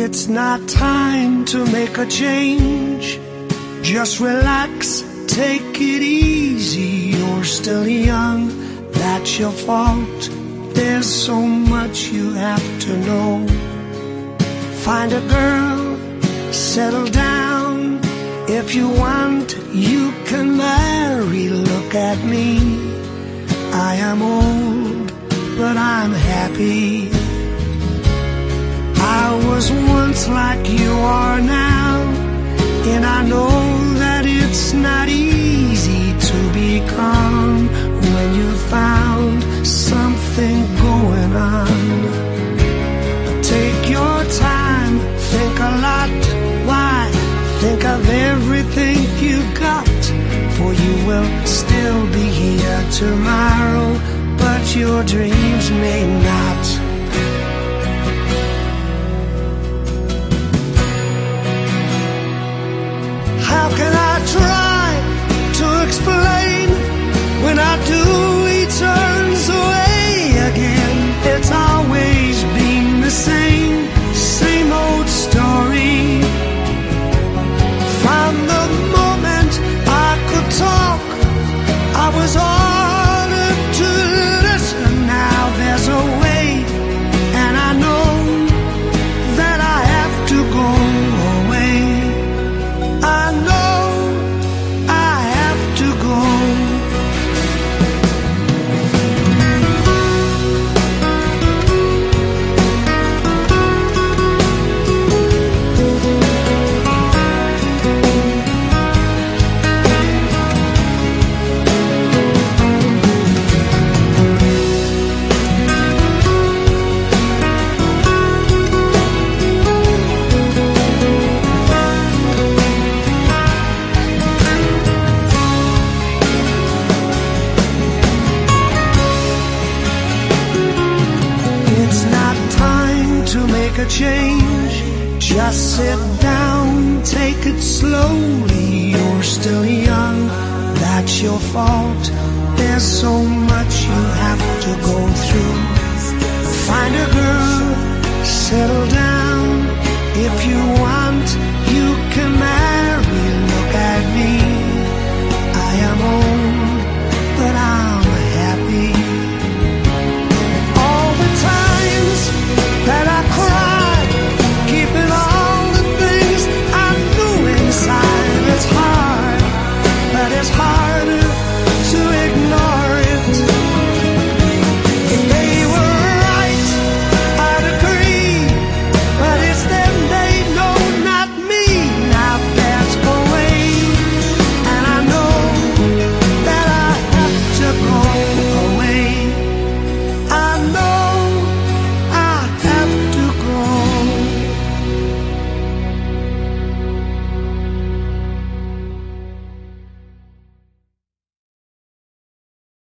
It's not time to make a change. Just relax, take it easy. You're still young, that's your fault. There's so much you have to know. Find a girl, settle down. If you want, you can marry. Look at me, I am old, but I'm happy. I was once like you are now, and I know that it's not easy to be calm when you found something going on. But take your time, think a lot. Why? Think of everything you got, for you will still be here tomorrow, but your dreams may not. How can I try to explain? When I do, he turns away again. It's always been the same old story. From the moment I could talk, I was ordered to listen. Now there's a way, and I know that I have to go away. I know I have to go. A change, just sit down, take it slowly. You're still young, that's your fault. There's so much you have to go through. Find a girl, settle down. If you want,